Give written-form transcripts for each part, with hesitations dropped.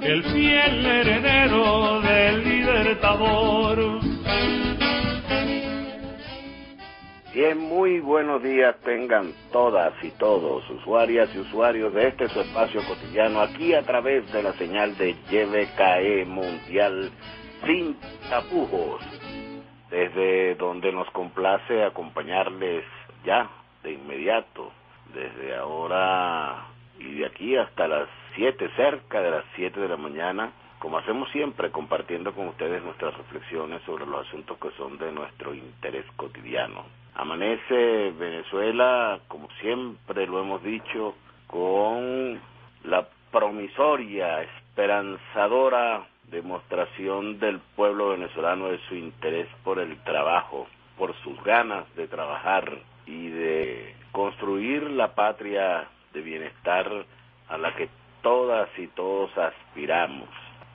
el fiel heredero del Libertador. Bien, muy buenos días tengan todas y todos, usuarias y usuarios de este su espacio cotidiano, aquí a través de la señal de YBKE Mundial Sin Tapujos, desde donde nos complace acompañarles ya de inmediato, desde ahora y de aquí hasta las 7, cerca de las 7 de la mañana, como hacemos siempre, compartiendo con ustedes nuestras reflexiones sobre los asuntos que son de nuestro interés cotidiano. Amanece Venezuela, como siempre lo hemos dicho, con la promisoria, esperanzadora demostración del pueblo venezolano de su interés por el trabajo, por sus ganas de trabajar y de construir la patria de bienestar a la que todas y todos aspiramos.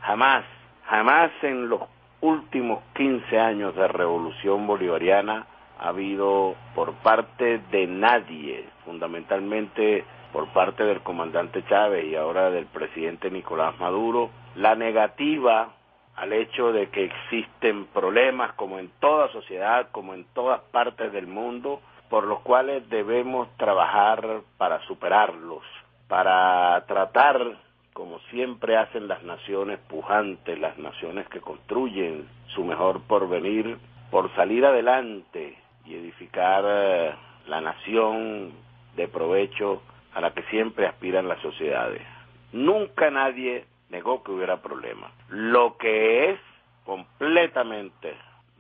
Jamás en los últimos 15 años de revolución bolivariana ha habido por parte de nadie, fundamentalmente por parte del comandante Chávez y ahora del presidente Nicolás Maduro, la negativa al hecho de que existen problemas como en toda sociedad, como en todas partes del mundo, por los cuales debemos trabajar para superarlos, para tratar, como siempre hacen las naciones pujantes, las naciones que construyen su mejor porvenir, por salir adelante y edificar la nación de provecho a la que siempre aspiran las sociedades. Nunca nadie negó que hubiera problemas. Lo que es completamente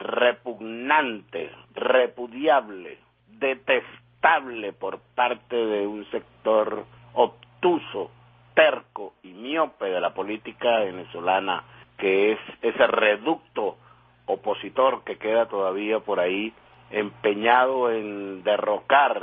repugnante, repudiable, detestable por parte de un sector obtuso, terco y miope de la política venezolana, que es ese reducto opositor que queda todavía por ahí empeñado en derrocar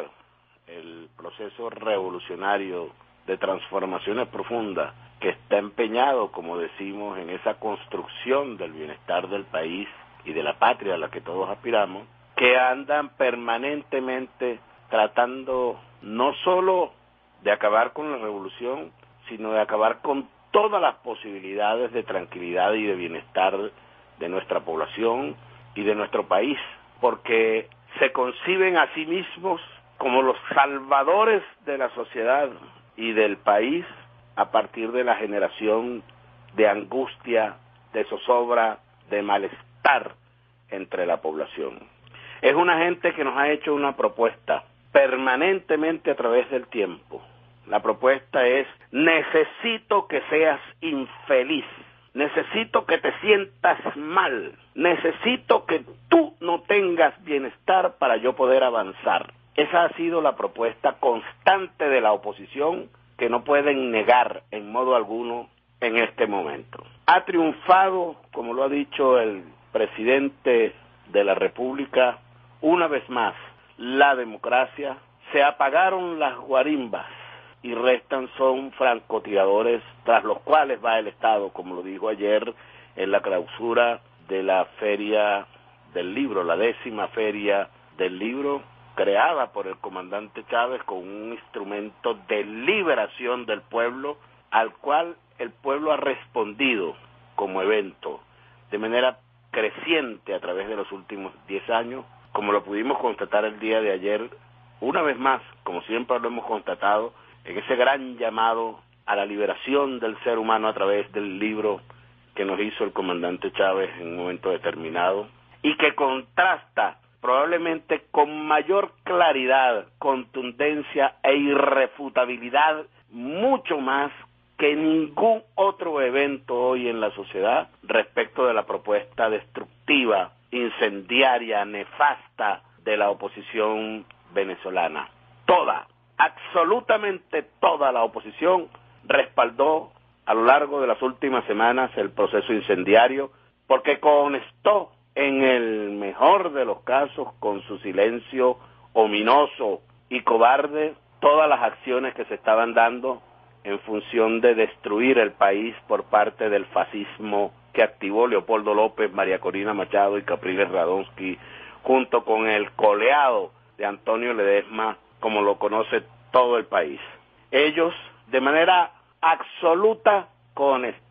el proceso revolucionario de transformaciones profundas, que está empeñado, como decimos, en esa construcción del bienestar del país y de la patria a la que todos aspiramos, que andan permanentemente tratando no solo de acabar con la revolución, sino de acabar con todas las posibilidades de tranquilidad y de bienestar de nuestra población y de nuestro país, porque se conciben a sí mismos como los salvadores de la sociedad y del país a partir de la generación de angustia, de zozobra, de malestar entre la población. Es una gente que nos ha hecho una propuesta permanentemente a través del tiempo. La propuesta es: necesito que seas infeliz, necesito que te sientas mal, necesito que tú no tengas bienestar para yo poder avanzar. Esa ha sido la propuesta constante de la oposición, que no pueden negar en modo alguno en este momento. Ha triunfado, como lo ha dicho el presidente de la República, una vez más, la democracia. Se apagaron las guarimbas y restan son francotiradores tras los cuales va el Estado, como lo dijo ayer en la clausura de la Feria del Libro, la 10ª Feria del Libro, creada por el comandante Chávez con un instrumento de liberación del pueblo, al cual el pueblo ha respondido como evento de manera creciente a través de los últimos 10 años, como lo pudimos constatar el día de ayer, una vez más, como siempre lo hemos constatado, en ese gran llamado a la liberación del ser humano a través del libro que nos hizo el comandante Chávez en un momento determinado, y que contrasta probablemente con mayor claridad, contundencia e irrefutabilidad, mucho más que ningún otro evento hoy en la sociedad respecto de la propuesta destructiva, incendiaria, nefasta de la oposición venezolana. Toda, absolutamente toda la oposición respaldó a lo largo de las últimas semanas el proceso incendiario, porque constó en el mejor de los casos con su silencio ominoso y cobarde todas las acciones que se estaban dando en función de destruir el país por parte del fascismo que activó Leopoldo López, María Corina Machado y Capriles Radonsky, junto con el coleado de Antonio Ledesma, como lo conoce todo el país. Ellos, de manera absoluta,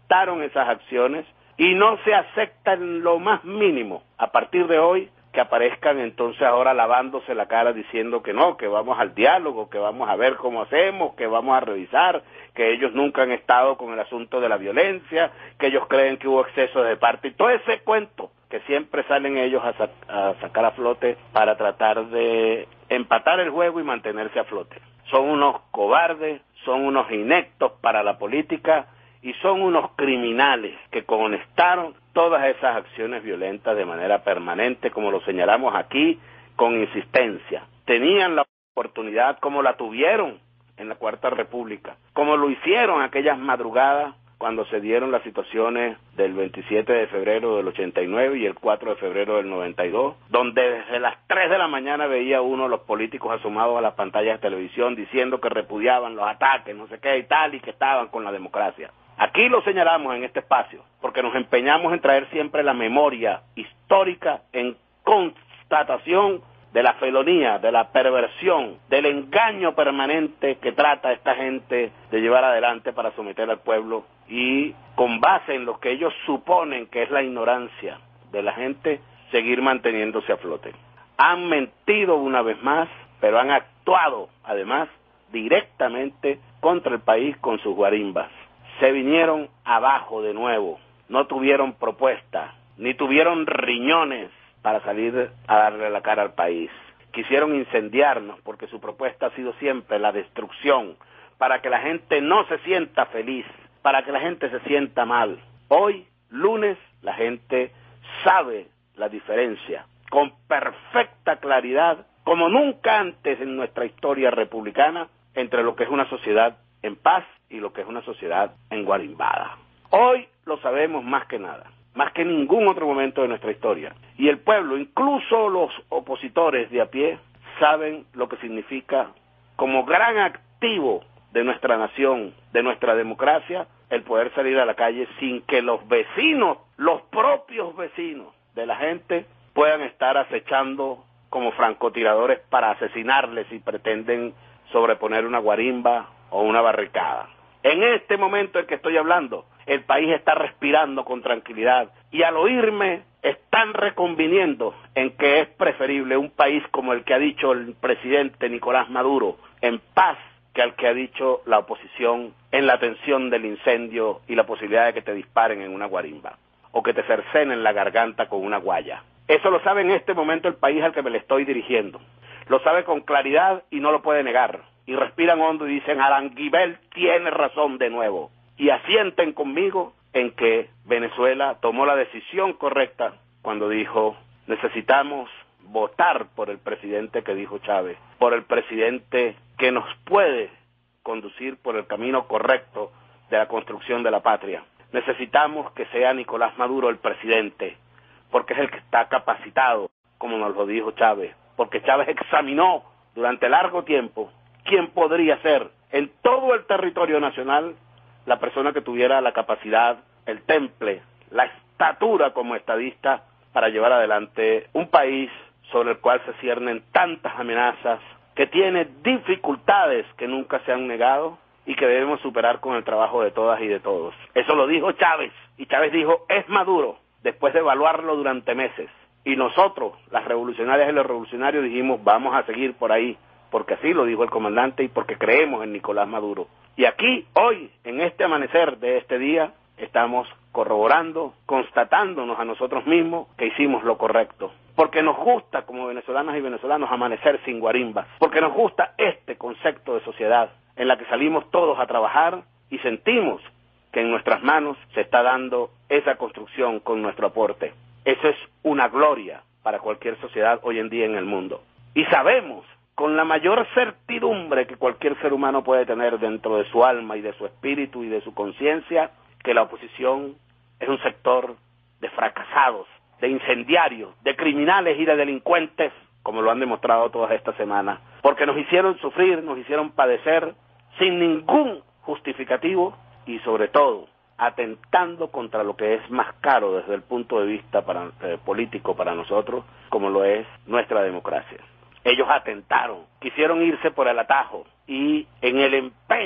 aceptaron esas acciones y no se acepta en lo más mínimo a partir de hoy que aparezcan entonces ahora lavándose la cara diciendo que no, que vamos al diálogo, que vamos a ver cómo hacemos, que vamos a revisar, que ellos nunca han estado con el asunto de la violencia, que ellos creen que hubo exceso de parte, y todo ese cuento que siempre salen ellos a sacar a flote para tratar de empatar el juego y mantenerse a flote. Son unos cobardes, son unos ineptos para la política y son unos criminales que conectaron todas esas acciones violentas de manera permanente, como lo señalamos aquí, con insistencia. Tenían la oportunidad, como la tuvieron en la Cuarta República, como lo hicieron aquellas madrugadas cuando se dieron las situaciones del 27 de febrero del 89 y el 4 de febrero del 92, donde desde las 3 de la mañana veía uno a los políticos asomados a las pantallas de televisión diciendo que repudiaban los ataques, no sé qué y tal, y que estaban con la democracia. Aquí lo señalamos en este espacio, porque nos empeñamos en traer siempre la memoria histórica en constatación de la felonía, de la perversión, del engaño permanente que trata esta gente de llevar adelante para someter al pueblo y con base en lo que ellos suponen que es la ignorancia de la gente, seguir manteniéndose a flote. Han mentido una vez más, pero han actuado además directamente contra el país con sus guarimbas. Se vinieron abajo de nuevo, no tuvieron propuesta, ni tuvieron riñones para salir a darle la cara al país. Quisieron incendiarnos porque su propuesta ha sido siempre la destrucción, para que la gente no se sienta feliz, para que la gente se sienta mal. Hoy, lunes, la gente sabe la diferencia, con perfecta claridad, como nunca antes en nuestra historia republicana, entre lo que es una sociedad en paz y lo que es una sociedad enguarimbada. Hoy lo sabemos más que nada, más que en ningún otro momento de nuestra historia. Y el pueblo, incluso los opositores de a pie, saben lo que significa como gran activo de nuestra nación, de nuestra democracia, el poder salir a la calle sin que los vecinos, los propios vecinos de la gente, puedan estar acechando como francotiradores para asesinarles si pretenden sobreponer una guarimba o una barricada. En este momento en que estoy hablando, el país está respirando con tranquilidad y al oírme están reconviniendo en que es preferible un país como el que ha dicho el presidente Nicolás Maduro, en paz, que al que ha dicho la oposición en la atención del incendio y la posibilidad de que te disparen en una guarimba o que te cercenen la garganta con una guaya. Eso lo sabe en este momento el país al que me le estoy dirigiendo. Lo sabe con claridad y no lo puede negar. Y respiran hondo y dicen, Aranguibel tiene razón de nuevo. Y asienten conmigo en que Venezuela tomó la decisión correcta cuando dijo, necesitamos votar por el presidente que dijo Chávez, por el presidente que nos puede conducir por el camino correcto de la construcción de la patria. Necesitamos que sea Nicolás Maduro el presidente, porque es el que está capacitado, como nos lo dijo Chávez, porque Chávez examinó durante largo tiempo quién podría ser en todo el territorio nacional la persona que tuviera la capacidad, el temple, la estatura como estadista para llevar adelante un país sobre el cual se ciernen tantas amenazas, que tiene dificultades que nunca se han negado y que debemos superar con el trabajo de todas y de todos. Eso lo dijo Chávez, y Chávez dijo, es Maduro, después de evaluarlo durante meses. Y nosotros, las revolucionarias y los revolucionarios, dijimos, vamos a seguir por ahí, porque así lo dijo el comandante y porque creemos en Nicolás Maduro. Y aquí, hoy, en este amanecer de este día, estamos corroborando, constatándonos a nosotros mismos que hicimos lo correcto. Porque nos gusta, como venezolanas y venezolanos, amanecer sin guarimbas. Porque nos gusta este concepto de sociedad en la que salimos todos a trabajar y sentimos que en nuestras manos se está dando esa construcción con nuestro aporte. Eso es una gloria para cualquier sociedad hoy en día en el mundo. Y sabemos, con la mayor certidumbre que cualquier ser humano puede tener dentro de su alma y de su espíritu y de su conciencia, que la oposición es un sector de fracasados, de incendiarios, de criminales y de delincuentes, como lo han demostrado todas estas semanas, porque nos hicieron sufrir, nos hicieron padecer sin ningún justificativo y sobre todo atentando contra lo que es más caro desde el punto de vista político para nosotros, como lo es nuestra democracia. Ellos atentaron, quisieron irse por el atajo y en el empeño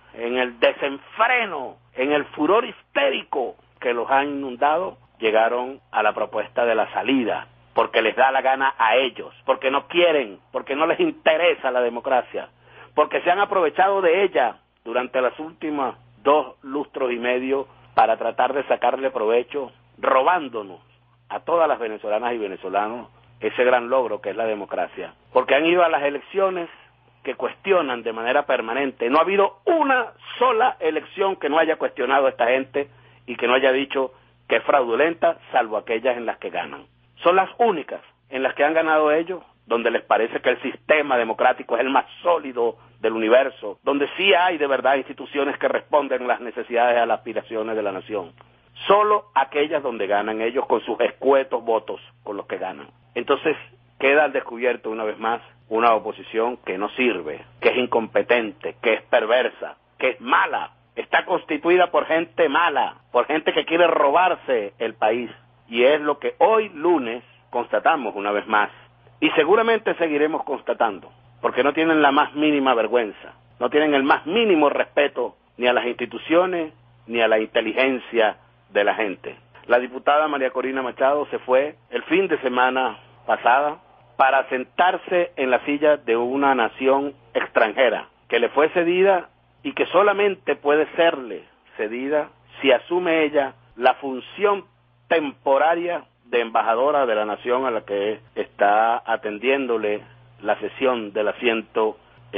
en el desenfreno, en el furor histérico que los ha inundado, llegaron a la propuesta de la salida, porque les da la gana a ellos, porque no quieren, porque no les interesa la democracia, porque se han aprovechado de ella durante las últimas 2 lustros y medio para tratar de sacarle provecho, robándonos a todas las venezolanas y venezolanos ese gran logro que es la democracia, porque han ido a las elecciones que cuestionan de manera permanente. No ha habido una sola elección que no haya cuestionado a esta gente y que no haya dicho que es fraudulenta, salvo aquellas en las que ganan. Son las únicas en las que han ganado ellos, donde les parece que el sistema democrático es el más sólido del universo, donde sí hay de verdad instituciones que responden a las necesidades y a las aspiraciones de la nación. Solo aquellas donde ganan ellos con sus escuetos votos con los que ganan. Entonces queda al descubierto una vez más una oposición que no sirve, que es incompetente, que es perversa, que es mala, está constituida por gente mala, por gente que quiere robarse el país. Y es lo que hoy lunes constatamos una vez más. Y seguramente seguiremos constatando, porque no tienen la más mínima vergüenza, no tienen el más mínimo respeto ni a las instituciones ni a la inteligencia de la gente. La diputada María Corina Machado se fue el fin de semana pasada para sentarse en la silla de una nación extranjera, que le fue cedida y que solamente puede serle cedida si asume ella la función temporaria de embajadora de la nación a la que está atendiéndole la sesión del asiento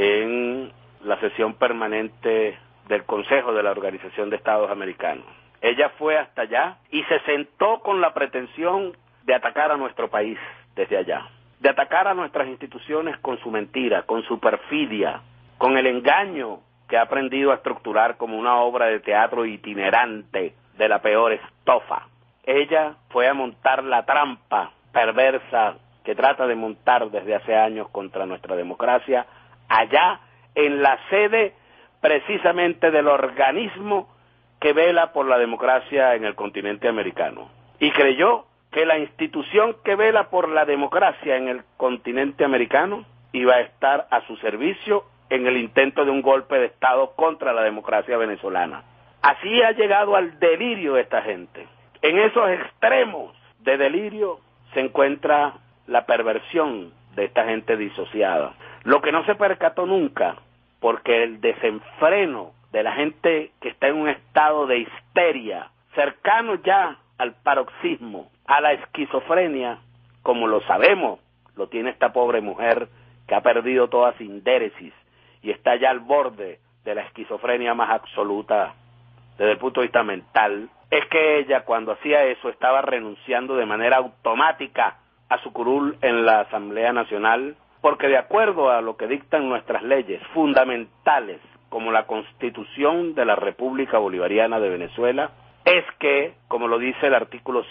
en la sesión permanente del Consejo de la Organización de Estados Americanos. Ella fue hasta allá y se sentó con la pretensión de atacar a nuestro país desde allá, de atacar a nuestras instituciones con su mentira, con su perfidia, con el engaño que ha aprendido a estructurar como una obra de teatro itinerante de la peor estofa. Ella fue a montar la trampa perversa que trata de montar desde hace años contra nuestra democracia, allá en la sede precisamente del organismo que vela por la democracia en el continente americano. Y creyó que la institución que vela por la democracia en el continente americano iba a estar a su servicio en el intento de un golpe de Estado contra la democracia venezolana. Así ha llegado al delirio esta gente. En esos extremos de delirio se encuentra la perversión de esta gente disociada. Lo que no se percató nunca, porque el desenfreno de la gente que está en un estado de histeria, cercano ya al paroxismo, a la esquizofrenia, como lo sabemos, lo tiene esta pobre mujer que ha perdido toda sindéresis y está ya al borde de la esquizofrenia más absoluta desde el punto de vista mental, es que ella cuando hacía eso estaba renunciando de manera automática a su curul en la Asamblea Nacional, porque de acuerdo a lo que dictan nuestras leyes fundamentales, como la Constitución de la República Bolivariana de Venezuela, es que, como lo dice el artículo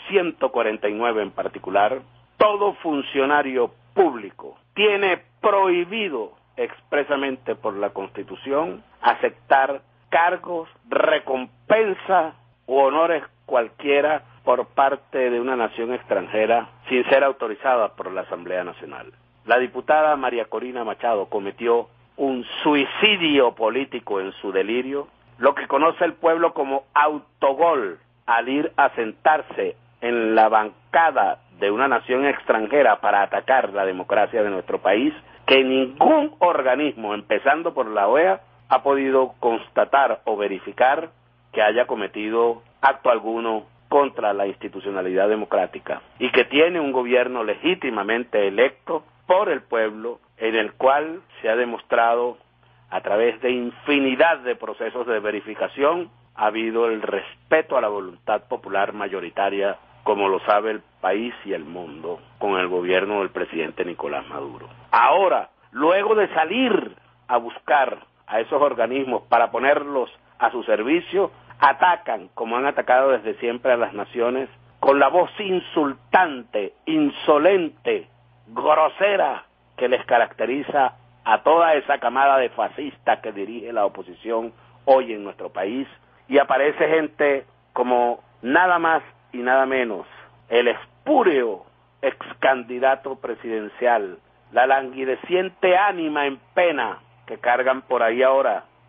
149 en particular, todo funcionario público tiene prohibido expresamente por la Constitución aceptar cargos, recompensas u honores cualquiera por parte de una nación extranjera sin ser autorizada por la Asamblea Nacional. La diputada María Corina Machado cometió un suicidio político en su delirio, lo que conoce el pueblo como autogol, al ir a sentarse en la bancada de una nación extranjera para atacar la democracia de nuestro país, que ningún organismo, empezando por la OEA, ha podido constatar o verificar que haya cometido acto alguno contra la institucionalidad democrática y que tiene un gobierno legítimamente electo por el pueblo, en el cual se ha demostrado a través de infinidad de procesos de verificación ha habido el respeto a la voluntad popular mayoritaria, como lo sabe el país y el mundo, con el gobierno del presidente Nicolás Maduro. Ahora, luego de salir a buscar a esos organismos para ponerlos a su servicio, atacan, como han atacado desde siempre a las naciones, con la voz insultante, insolente, grosera, que les caracteriza a toda esa camada de fascistas que dirige la oposición hoy en nuestro país, y aparece gente como nada más y nada menos el espúreo ex candidato presidencial, la languideciente ánima en pena que cargan por ahí ahora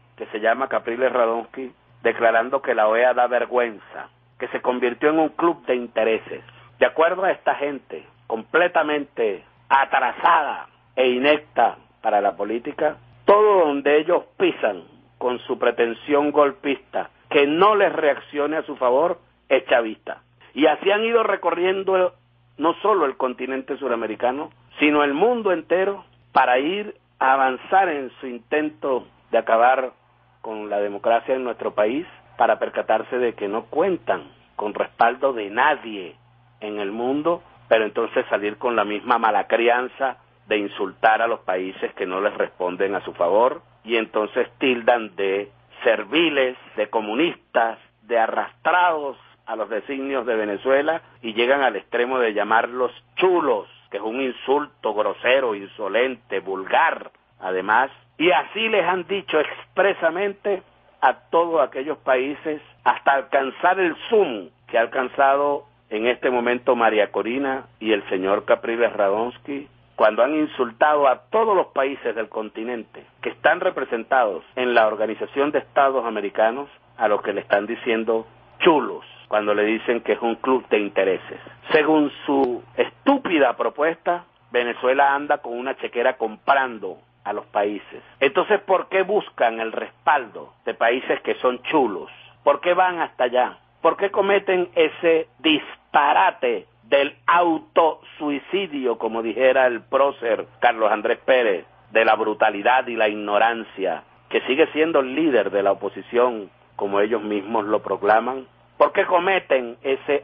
que se llama Capriles Radonsky, declarando que la OEA da vergüenza, que se convirtió en un club de intereses. De acuerdo a esta gente completamente atrasada e inepta para la política, todo donde ellos pisan con su pretensión golpista, que no les reaccione a su favor, es chavista. Y así han ido recorriendo no solo el continente suramericano, sino el mundo entero, para ir a avanzar en su intento de acabar con la democracia en nuestro país, para percatarse de que no cuentan con respaldo de nadie en el mundo, pero entonces salir con la misma mala crianza de insultar a los países que no les responden a su favor, y entonces tildan de serviles, de comunistas, de arrastrados a los designios de Venezuela, y llegan al extremo de llamarlos chulos, que es un insulto grosero, insolente, vulgar, además, y así les han dicho expresamente a todos aquellos países, hasta alcanzar el zoom que ha alcanzado en este momento María Corina y el señor Capriles Radonsky, cuando han insultado a todos los países del continente que están representados en la Organización de Estados Americanos, a los que le están diciendo chulos, cuando le dicen que es un club de intereses. Según su estúpida propuesta, Venezuela anda con una chequera comprando a los países. Entonces, ¿por qué buscan el respaldo de países que son chulos? ¿Por qué van hasta allá? ¿Por qué cometen ese disparate del autosuicidio, como dijera el prócer Carlos Andrés Pérez, de la brutalidad y la ignorancia, que sigue siendo el líder de la oposición, como ellos mismos lo proclaman? ¿Por qué cometen ese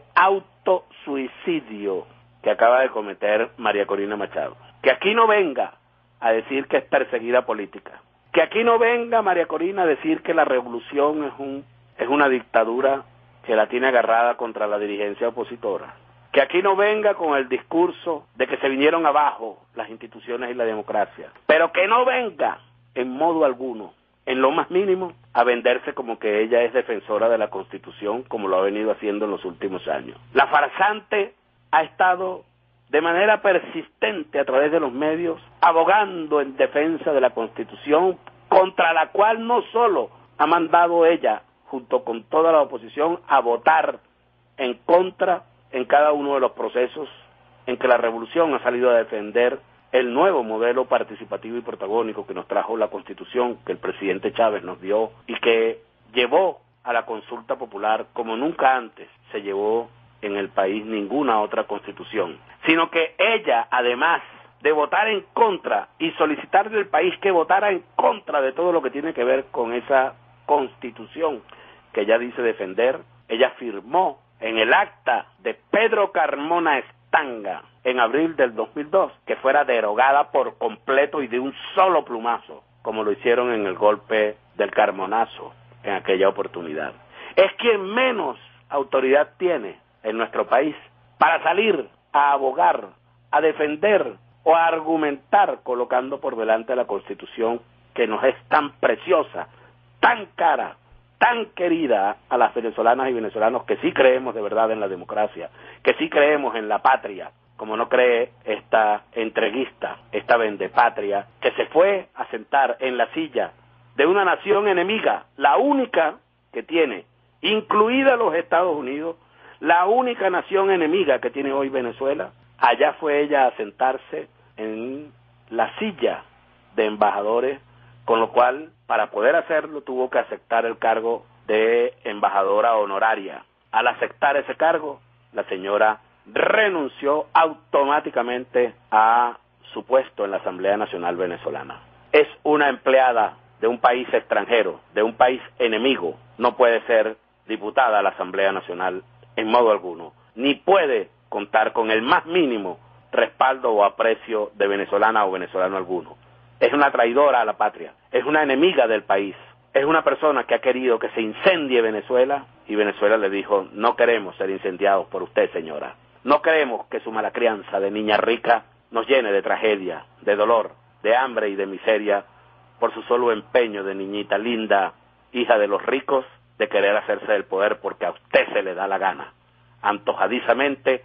autosuicidio que acaba de cometer María Corina Machado? Que aquí no venga a decir que es perseguida política. Que aquí no venga María Corina a decir que la revolución es una dictadura que la tiene agarrada contra la dirigencia opositora. Que aquí no venga con el discurso de que se vinieron abajo las instituciones y la democracia. Pero que no venga en modo alguno, en lo más mínimo, a venderse como que ella es defensora de la Constitución, como lo ha venido haciendo en los últimos años. La farsante ha estado de manera persistente a través de los medios, abogando en defensa de la Constitución, contra la cual no solo ha mandado ella, junto con toda la oposición, a votar en contra en cada uno de los procesos en que la revolución ha salido a defender el nuevo modelo participativo y protagónico que nos trajo la Constitución, que el presidente Chávez nos dio y que llevó a la consulta popular como nunca antes se llevó en el país ninguna otra constitución, sino que ella, además de votar en contra y solicitarle al país que votara en contra de todo lo que tiene que ver con esa constitución que ella dice defender, ella firmó en el acta de Pedro Carmona Estanga en abril del 2002 que fuera derogada por completo y de un solo plumazo, como lo hicieron en el golpe del Carmonazo en aquella oportunidad. Es quien menos autoridad tiene en nuestro país para salir a abogar, a defender o a argumentar colocando por delante la Constitución que nos es tan preciosa, tan cara, tan querida a las venezolanas y venezolanos que sí creemos de verdad en la democracia, que sí creemos en la patria, como no cree esta entreguista, esta vendepatria, que se fue a sentar en la silla de una nación enemiga, la única que tiene, incluida los Estados Unidos, la única nación enemiga que tiene hoy Venezuela. Allá fue ella a sentarse en la silla de embajadores, con lo cual, para poder hacerlo, tuvo que aceptar el cargo de embajadora honoraria. Al aceptar ese cargo, la señora renunció automáticamente a su puesto en la Asamblea Nacional Venezolana. Es una empleada de un país extranjero, de un país enemigo, no puede ser diputada a la Asamblea Nacional en modo alguno, ni puede contar con el más mínimo respaldo o aprecio de venezolana o venezolano alguno. Es una traidora a la patria, es una enemiga del país, es una persona que ha querido que se incendie Venezuela y Venezuela le dijo: no queremos ser incendiados por usted, señora, no queremos que su mala crianza de niña rica nos llene de tragedia, de dolor, de hambre y de miseria por su solo empeño de niñita linda, hija de los ricos, de querer hacerse del poder porque a usted se le da la gana, antojadizamente,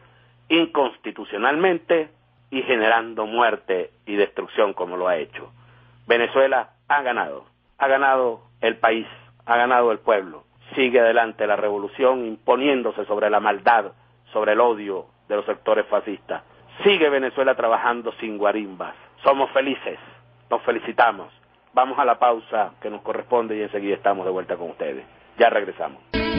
inconstitucionalmente y generando muerte y destrucción como lo ha hecho. Venezuela ha ganado el país, ha ganado el pueblo. Sigue adelante la revolución imponiéndose sobre la maldad, sobre el odio de los sectores fascistas. Sigue Venezuela trabajando sin guarimbas. Somos felices, nos felicitamos. Vamos a la pausa que nos corresponde y enseguida estamos de vuelta con ustedes. Ya regresamos.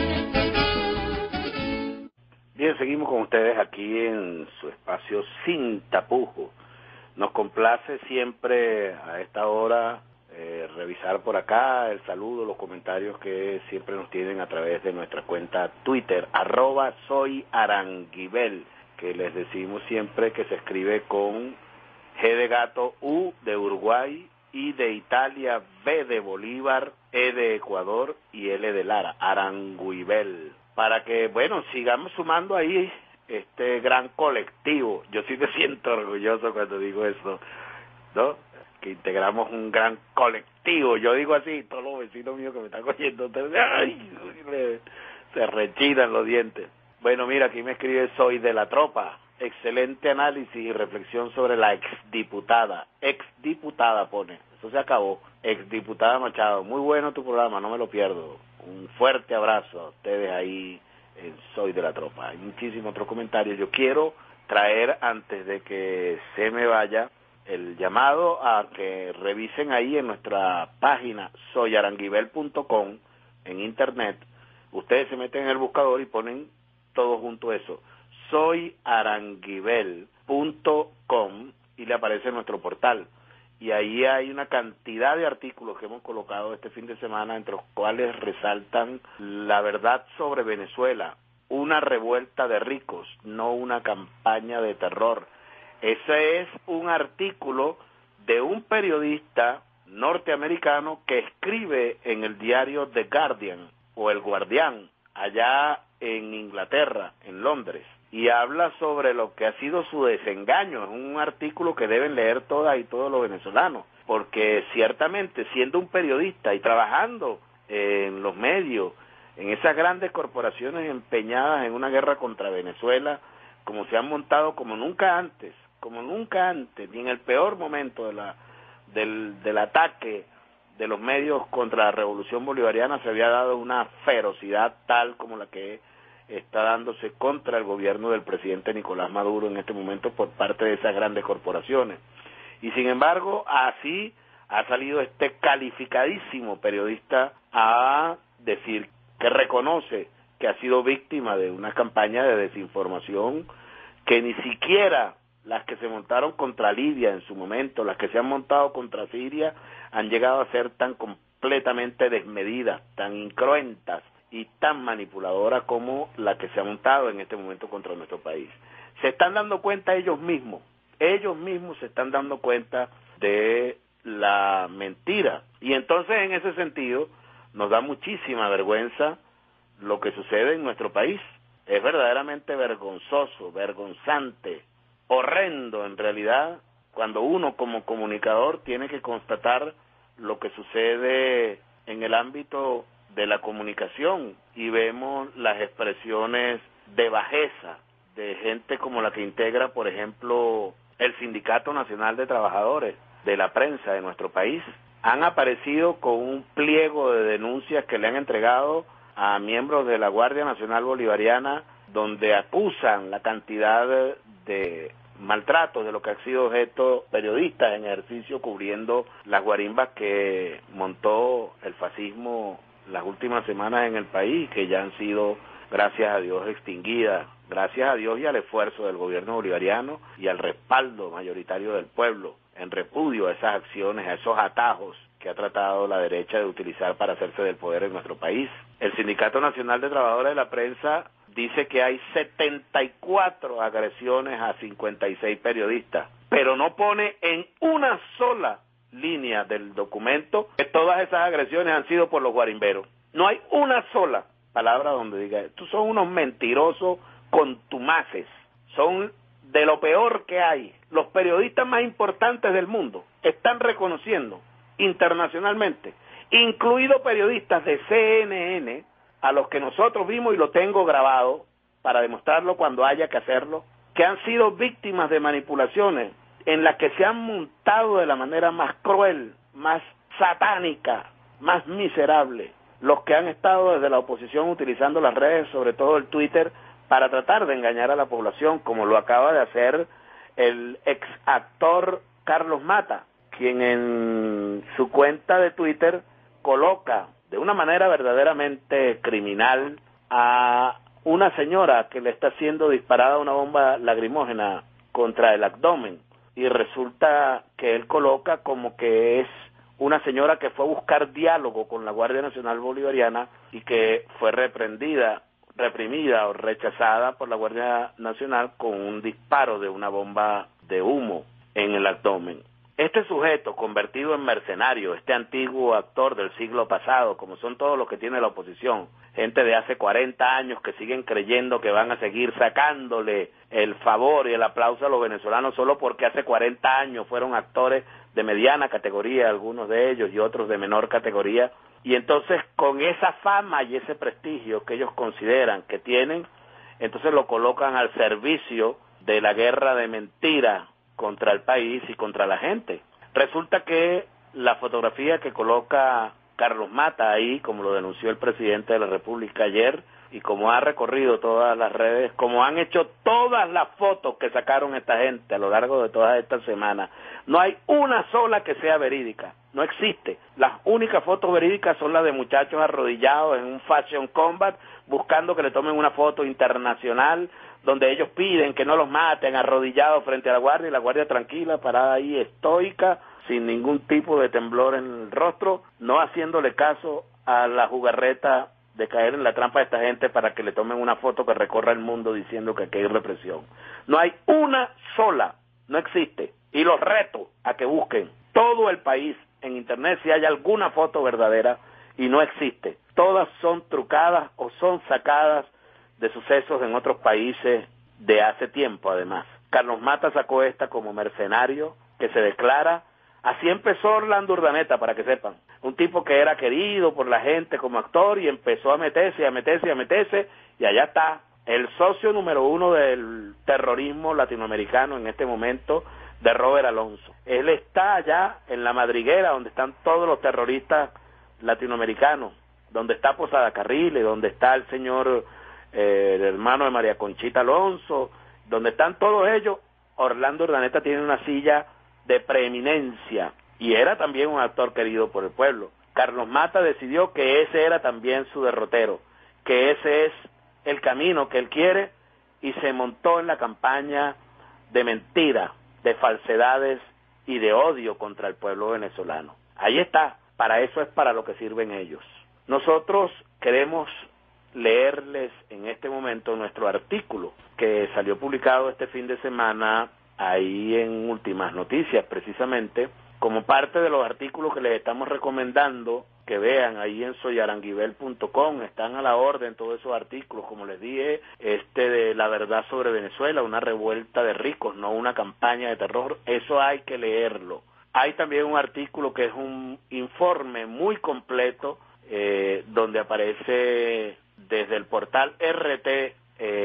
Bien, seguimos con ustedes aquí en su espacio Sin Tapujos. Nos complace siempre a esta hora revisar por acá el saludo, los comentarios que siempre nos tienen a través de nuestra cuenta Twitter, @soyaranguibel, que les decimos siempre que se escribe con G de gato, U de Uruguay, I de Italia, B de Bolívar, E de Ecuador y L de Lara, Aranguibel, para que, bueno, sigamos sumando ahí este gran colectivo. Yo sí me siento orgulloso cuando digo eso, ¿no? Que integramos un gran colectivo. Yo digo así, todos los vecinos míos que me están oyendo, ¡ay! Se rechinan los dientes. Bueno, mira, aquí me escribe Soy de la Tropa. Excelente análisis y reflexión sobre la exdiputada. Exdiputada pone, eso se acabó. Exdiputada Machado, muy bueno tu programa, no me lo pierdo. Un fuerte abrazo a ustedes ahí en Soy de la Tropa. Hay muchísimos otros comentarios. Yo quiero traer, antes de que se me vaya, el llamado a que revisen ahí en nuestra página soyaranguibel.com en internet. Ustedes se meten en el buscador y ponen todo junto eso, soyaranguibel.com, y le aparece nuestro portal. Y ahí hay una cantidad de artículos que hemos colocado este fin de semana, entre los cuales resaltan la verdad sobre Venezuela, una revuelta de ricos, no una campaña de terror. Ese es un artículo de un periodista norteamericano que escribe en el diario The Guardian, o El Guardián, allá en Inglaterra, en Londres, y habla sobre lo que ha sido su desengaño. Es un artículo que deben leer todas y todos los venezolanos, porque ciertamente, siendo un periodista y trabajando en los medios, en esas grandes corporaciones empeñadas en una guerra contra Venezuela, como se han montado como nunca antes, ni en el peor momento del ataque de los medios contra la revolución bolivariana se había dado una ferocidad tal como la que está dándose contra el gobierno del presidente Nicolás Maduro en este momento por parte de esas grandes corporaciones. Y sin embargo, así ha salido este calificadísimo periodista a decir que reconoce que ha sido víctima de una campaña de desinformación, que ni siquiera las que se montaron contra Libia en su momento, las que se han montado contra Siria, han llegado a ser tan completamente desmedidas, tan incruentas y tan manipuladoras como la que se ha montado en este momento contra nuestro país. Se están dando cuenta ellos mismos se están dando cuenta de la mentira. Y entonces, en ese sentido, nos da muchísima vergüenza lo que sucede en nuestro país. Es verdaderamente vergonzoso, vergonzante, horrendo en realidad, cuando uno como comunicador tiene que constatar lo que sucede en el ámbito de la comunicación y vemos las expresiones de bajeza de gente como la que integra, por ejemplo, el Sindicato Nacional de Trabajadores de la Prensa de nuestro país. Han aparecido con un pliego de denuncias que le han entregado a miembros de la Guardia Nacional Bolivariana, donde acusan la cantidad de maltratos de lo que han sido objeto periodistas en ejercicio cubriendo las guarimbas que montó el fascismo las últimas semanas en el país, que ya han sido, gracias a Dios, extinguidas, gracias a Dios y al esfuerzo del gobierno bolivariano y al respaldo mayoritario del pueblo en repudio a esas acciones, a esos atajos que ha tratado la derecha de utilizar para hacerse del poder en nuestro país. El Sindicato Nacional de Trabajadores de la Prensa dice que hay 74 agresiones a 56 periodistas, pero no pone en una sola línea del documento que todas esas agresiones han sido por los guarimberos. No hay una sola palabra donde diga, estos son unos mentirosos contumaces, son de lo peor que hay. Los periodistas más importantes del mundo están reconociendo internacionalmente, incluidos periodistas de CNN, a los que nosotros vimos, y lo tengo grabado para demostrarlo cuando haya que hacerlo, que han sido víctimas de manipulaciones en las que se han montado de la manera más cruel, más satánica, más miserables los que han estado desde la oposición utilizando las redes, sobre todo el Twitter, para tratar de engañar a la población, como lo acaba de hacer el ex actor Carlos Mata, quien en su cuenta de Twitter coloca de una manera verdaderamente criminal a una señora que le está siendo disparada una bomba lacrimógena contra el abdomen, y resulta que él coloca como que es una señora que fue a buscar diálogo con la Guardia Nacional Bolivariana y que fue reprimida o rechazada por la Guardia Nacional con un disparo de una bomba de humo en el abdomen. Este sujeto convertido en mercenario, este antiguo actor del siglo pasado, como son todos los que tiene la oposición, gente de hace 40 años que siguen creyendo que van a seguir sacándole el favor y el aplauso a los venezolanos solo porque hace 40 años fueron actores de mediana categoría, algunos de ellos, y otros de menor categoría, y entonces con esa fama y ese prestigio que ellos consideran que tienen, entonces lo colocan al servicio de la guerra de mentiras contra el país y contra la gente. Resulta que la fotografía que coloca Carlos Mata ahí, como lo denunció el presidente de la República ayer, y como ha recorrido todas las redes, como han hecho todas las fotos que sacaron esta gente a lo largo de todas estas semanas, no hay una sola que sea verídica, no existe. Las únicas fotos verídicas son las de muchachos arrodillados en un fashion combat buscando que le tomen una foto internacional donde ellos piden que no los maten arrodillados frente a la guardia, y la guardia tranquila, parada ahí, estoica, sin ningún tipo de temblor en el rostro, no haciéndole caso a la jugarreta de caer en la trampa de esta gente para que le tomen una foto que recorra el mundo diciendo que aquí hay represión. No hay una sola, no existe, y los reto a que busquen todo el país en internet si hay alguna foto verdadera, y no existe. Todas son trucadas o son sacadas de sucesos en otros países de hace tiempo, además. Carlos Mata sacó esta como mercenario que se declara. Así empezó Orlando Urdaneta, para que sepan. Un tipo que era querido por la gente como actor y empezó a meterse, y allá está el socio número 1 del terrorismo latinoamericano en este momento, de Robert Alonso. Él está allá en la madriguera donde están todos los terroristas latinoamericanos, donde está Posada Carriles, donde está el señor el hermano de María Conchita Alonso, donde están todos ellos. Orlando Urdaneta tiene una silla de preeminencia y era también un actor querido por el pueblo. Carlos Mata decidió que ese era también su derrotero, que ese es el camino que él quiere, y se montó en la campaña de mentira, de falsedades y de odio contra el pueblo venezolano. Ahí está, para eso es para lo que sirven ellos. Nosotros queremos leerles en este momento nuestro artículo que salió publicado este fin de semana ahí en Últimas Noticias, precisamente como parte de los artículos que les estamos recomendando que vean ahí en soyaranguibel.com. Están a la orden todos esos artículos, como les dije, de La Verdad sobre Venezuela, una revuelta de ricos, no una campaña de terror. Eso hay que leerlo. Hay también un artículo que es un informe muy completo donde aparece desde el portal RT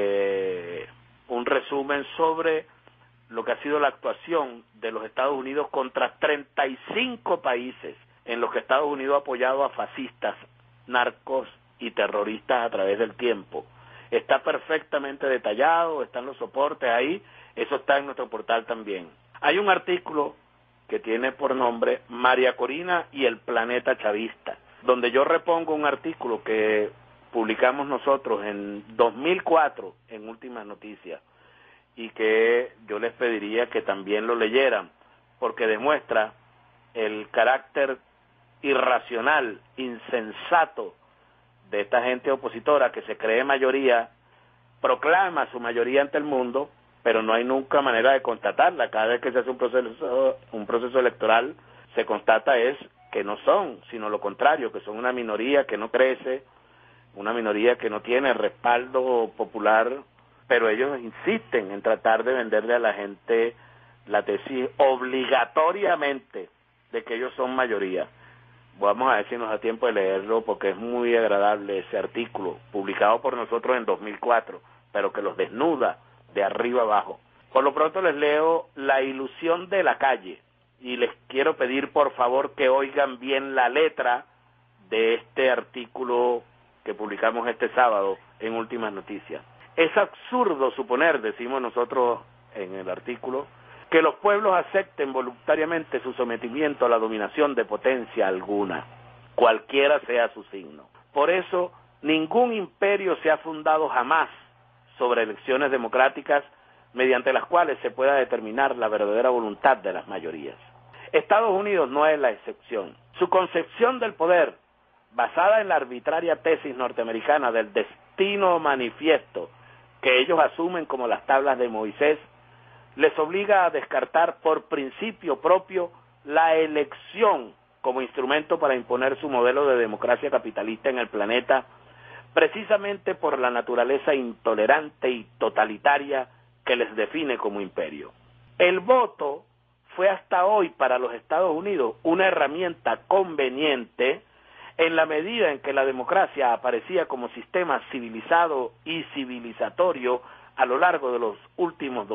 un resumen sobre lo que ha sido la actuación de los Estados Unidos contra 35 países en los que Estados Unidos ha apoyado a fascistas, narcos y terroristas a través del tiempo. Está perfectamente detallado, están los soportes ahí, eso está en nuestro portal también. Hay un artículo que tiene por nombre María Corina y el planeta chavista, donde yo repongo un artículo que publicamos nosotros en 2004 en Últimas Noticias, y que yo les pediría que también lo leyeran, porque demuestra el carácter irracional, insensato de esta gente opositora que se cree mayoría, proclama su mayoría ante el mundo, pero no hay nunca manera de constatarla. Cada vez que se hace un proceso electoral, se constata es que no son, sino lo contrario, que son una minoría que no crece, una minoría que no tiene respaldo popular, pero ellos insisten en tratar de venderle a la gente la tesis obligatoriamente de que ellos son mayoría. Vamos a ver si nos da tiempo de leerlo, porque es muy agradable ese artículo, publicado por nosotros en 2004, pero que los desnuda de arriba abajo. Por lo pronto les leo La ilusión de la calle, y les quiero pedir por favor que oigan bien la letra de este artículo que publicamos este sábado en Últimas Noticias. Es absurdo suponer, decimos nosotros en el artículo, que los pueblos acepten voluntariamente su sometimiento a la dominación de potencia alguna, cualquiera sea su signo. Por eso, ningún imperio se ha fundado jamás sobre elecciones democráticas mediante las cuales se pueda determinar la verdadera voluntad de las mayorías. Estados Unidos no es la excepción. Su concepción del poder, basada en la arbitraria tesis norteamericana del destino manifiesto, que ellos asumen como las tablas de Moisés, les obliga a descartar por principio propio la elección como instrumento para imponer su modelo de democracia capitalista en el planeta, precisamente por la naturaleza intolerante y totalitaria que les define como imperio. El voto fue hasta hoy para los Estados Unidos una herramienta conveniente en la medida en que la democracia aparecía como sistema civilizado y civilizatorio a lo largo de los últimos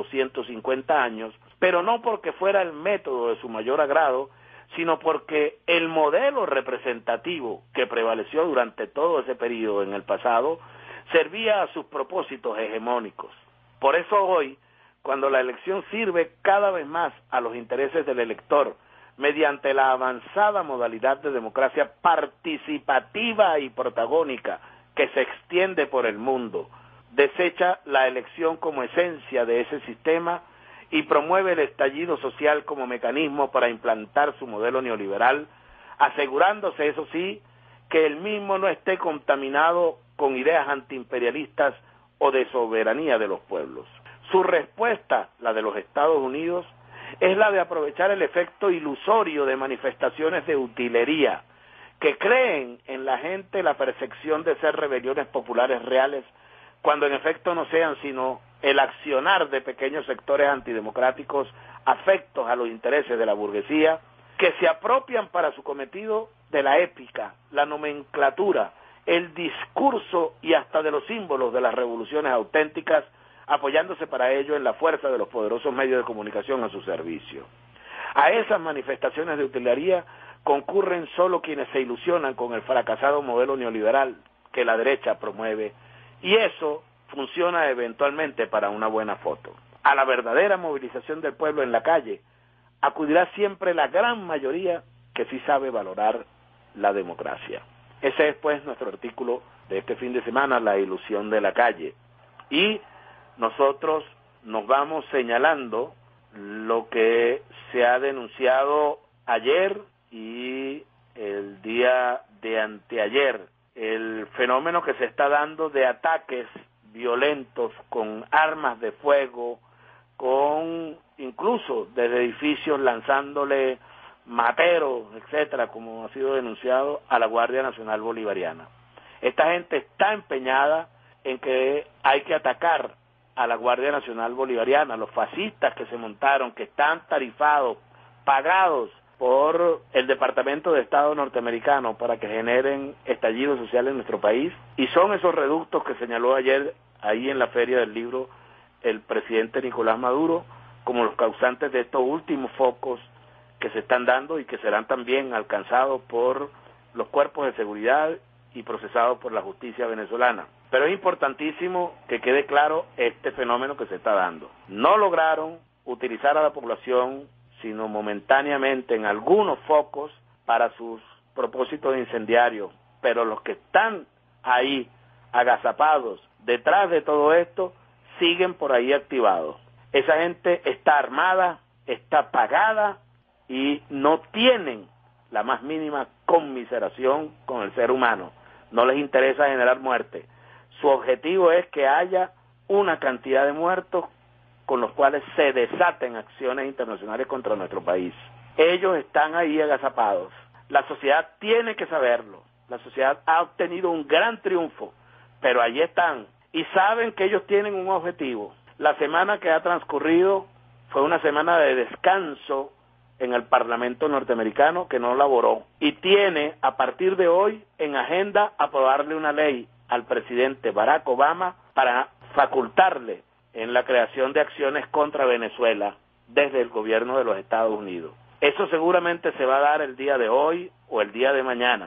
250 años, pero no porque fuera el método de su mayor agrado, sino porque el modelo representativo que prevaleció durante todo ese periodo en el pasado servía a sus propósitos hegemónicos. Por eso hoy, cuando la elección sirve cada vez más a los intereses del elector, mediante la avanzada modalidad de democracia participativa y protagónica que se extiende por el mundo, desecha la elección como esencia de ese sistema y promueve el estallido social como mecanismo para implantar su modelo neoliberal, asegurándose, eso sí, que el mismo no esté contaminado con ideas antiimperialistas o de soberanía de los pueblos. Su respuesta, la de los Estados Unidos, es la de aprovechar el efecto ilusorio de manifestaciones de utilería que creen en la gente la percepción de ser rebeliones populares reales, cuando en efecto no sean sino el accionar de pequeños sectores antidemocráticos afectos a los intereses de la burguesía, que se apropian para su cometido de la épica, la nomenclatura, el discurso y hasta de los símbolos de las revoluciones auténticas, apoyándose para ello en la fuerza de los poderosos medios de comunicación a su servicio. A esas manifestaciones de utilería concurren solo quienes se ilusionan con el fracasado modelo neoliberal que la derecha promueve, y eso funciona eventualmente para una buena foto. A la verdadera movilización del pueblo en la calle acudirá siempre la gran mayoría que sí sabe valorar la democracia. Ese es pues nuestro artículo de este fin de semana, La ilusión de la calle. Y nosotros nos vamos señalando lo que se ha denunciado ayer y el día de anteayer, el fenómeno que se está dando de ataques violentos con armas de fuego, con incluso desde edificios lanzándole materos, etcétera, como ha sido denunciado a la Guardia Nacional Bolivariana. Esta gente está empeñada en que hay que atacar a la Guardia Nacional Bolivariana, los fascistas que se montaron, que están tarifados, pagados por el Departamento de Estado norteamericano para que generen estallido social en nuestro país, y son esos reductos que señaló ayer ahí en la Feria del Libro el presidente Nicolás Maduro como los causantes de estos últimos focos que se están dando y que serán también alcanzados por los cuerpos de seguridad y procesados por la justicia venezolana. Pero es importantísimo que quede claro este fenómeno que se está dando. No lograron utilizar a la población sino momentáneamente en algunos focos para sus propósitos incendiarios, pero los que están ahí agazapados detrás de todo esto siguen por ahí activados. Esa gente está armada, está pagada y no tienen la más mínima conmiseración con el ser humano. No les interesa generar muerte. Su objetivo es que haya una cantidad de muertos con los cuales se desaten acciones internacionales contra nuestro país. Ellos están ahí agazapados. La sociedad tiene que saberlo. La sociedad ha obtenido un gran triunfo, pero allí están y saben que ellos tienen un objetivo. La semana que ha transcurrido fue una semana de descanso en el Parlamento norteamericano, que no laboró, y tiene a partir de hoy en agenda aprobarle una ley al presidente Barack Obama para facultarle en la creación de acciones contra Venezuela desde el gobierno de los Estados Unidos. Eso seguramente se va a dar el día de hoy o el día de mañana,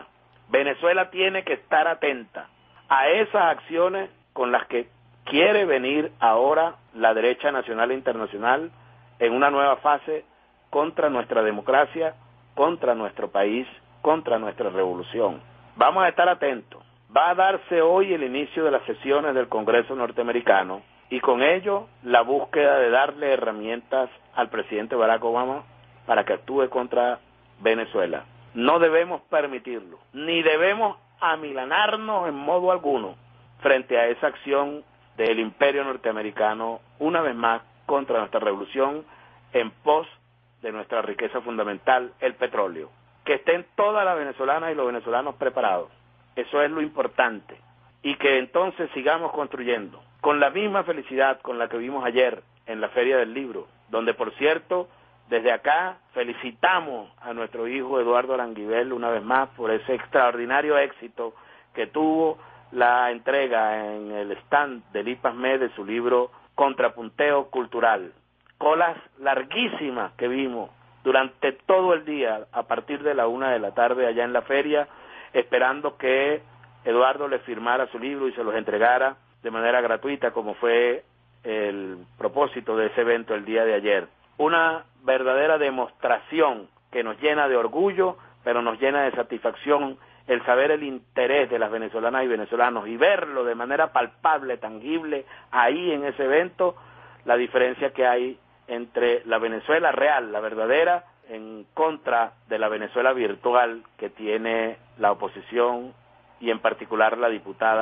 Venezuela tiene que estar atenta a esas acciones con las que quiere venir ahora la derecha nacional e internacional en una nueva fase contra nuestra democracia, contra nuestro país, contra nuestra revolución. Vamos a estar atentos. Va a darse hoy el inicio de las sesiones del Congreso norteamericano y con ello la búsqueda de darle herramientas al presidente Barack Obama para que actúe contra Venezuela. No debemos permitirlo, ni debemos amilanarnos en modo alguno frente a esa acción del imperio norteamericano, una vez más, contra nuestra revolución en pos de nuestra riqueza fundamental, el petróleo. Que estén todas las venezolanas y los venezolanos preparados. Eso es lo importante. Y que entonces sigamos construyendo con la misma felicidad con la que vimos ayer en la Feria del Libro, donde, por cierto, desde acá felicitamos a nuestro hijo Eduardo Aranguibel una vez más por ese extraordinario éxito que tuvo la entrega en el stand del IPASME de su libro Contrapunteo Cultural. Colas larguísimas que vimos durante todo el día a partir de la 1 de la tarde allá en la feria, esperando que Eduardo le firmara su libro y se los entregara de manera gratuita, como fue el propósito de ese evento el día de ayer. Una verdadera demostración que nos llena de orgullo, pero nos llena de satisfacción el saber el interés de las venezolanas y venezolanos y verlo de manera palpable, tangible, ahí en ese evento, la diferencia que hay entre la Venezuela real, la verdadera, en contra de la Venezuela virtual que tiene la oposición y en particular la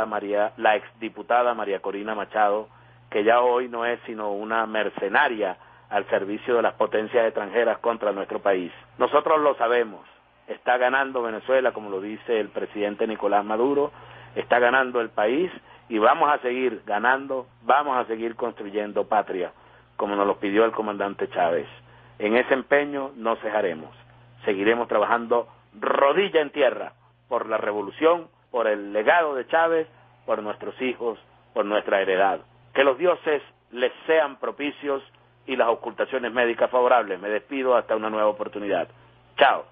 exdiputada María Corina Machado, que ya hoy no es sino una mercenaria al servicio de las potencias extranjeras contra nuestro país. Nosotros lo sabemos, está ganando Venezuela, como lo dice el presidente Nicolás Maduro, está ganando el país y vamos a seguir ganando, vamos a seguir construyendo patria, como nos lo pidió el comandante Chávez. En ese empeño no cejaremos, seguiremos trabajando rodilla en tierra por la revolución, por el legado de Chávez, por nuestros hijos, por nuestra heredad. Que los dioses les sean propicios y las ocultaciones médicas favorables. Me despido hasta una nueva oportunidad. Chao.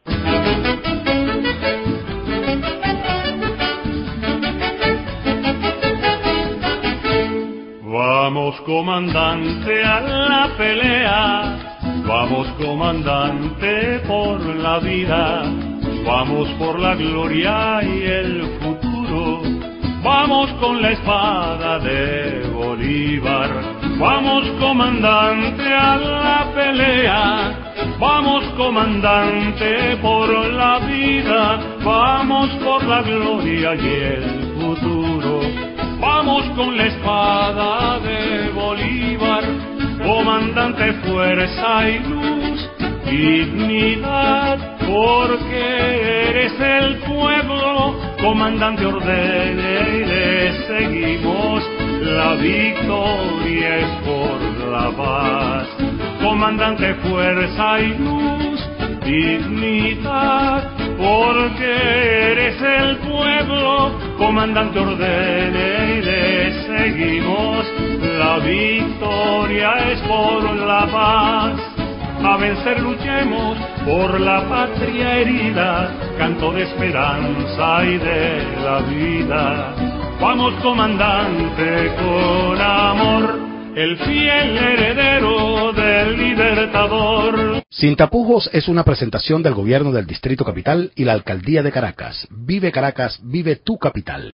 Vamos, comandante, a la pelea. Vamos, comandante, por la vida. Vamos por la gloria y el futuro. Vamos con la espada de Bolívar. Vamos, comandante, a la pelea. Vamos, comandante, por la vida. Vamos por la gloria y el futuro. Vamos con la espada de Bolívar. Comandante, fuerza y luz, dignidad, porque eres el pueblo. Comandante, ordene y le seguimos. La victoria es por la paz. Comandante, fuerza y luz, dignidad, porque eres el pueblo. Comandante, ordene y le seguimos. La victoria es por la paz. A vencer luchemos por la patria herida, canto de esperanza y de la vida. Vamos, comandante, con amor, el fiel heredero del Libertador. Sin tapujos es una presentación del gobierno del Distrito Capital y la Alcaldía de Caracas. Vive Caracas, vive tu capital.